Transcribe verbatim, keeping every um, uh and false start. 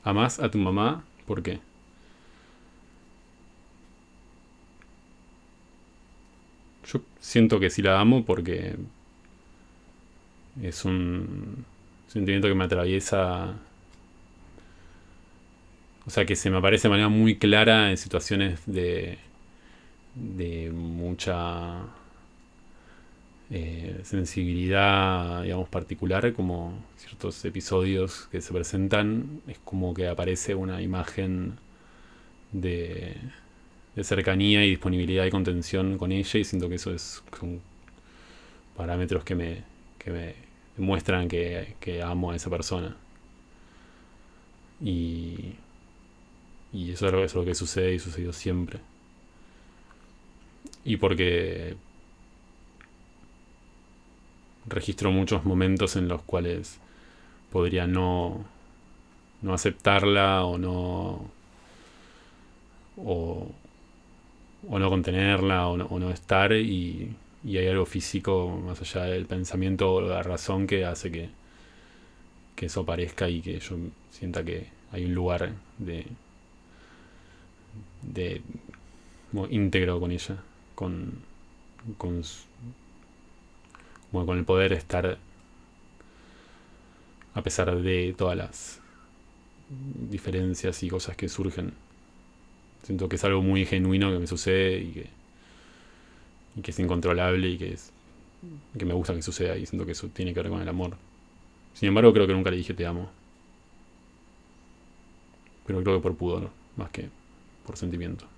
¿Amás a tu mamá? ¿Por qué? Yo siento que sí la amo porque es un sentimiento que me atraviesa, o sea, que se me aparece de manera muy clara en situaciones de, de mucha eh, sensibilidad, digamos, particular, como ciertos episodios que se presentan, es como que aparece una imagen de, de cercanía y disponibilidad y contención con ella, y siento que eso es, son parámetros que me, que me muestran que, que amo a esa persona. Y, y eso es lo, es lo que sucede y sucedió siempre. Y porque registro muchos momentos en los cuales podría no, no aceptarla o no o, o no contenerla o no, o no estar, y, y hay algo físico más allá del pensamiento o la razón que hace que, que eso aparezca y que yo sienta que hay un lugar de, de como íntegro con ella, con, con, como con el poder estar a pesar de todas las diferencias y cosas que surgen. Siento que es algo muy genuino que me sucede y que, y que es incontrolable y que, es, que me gusta que suceda, y siento que eso tiene que ver con el amor. Sin embargo, creo que nunca le dije te amo, pero creo que por pudor, más que por sentimiento.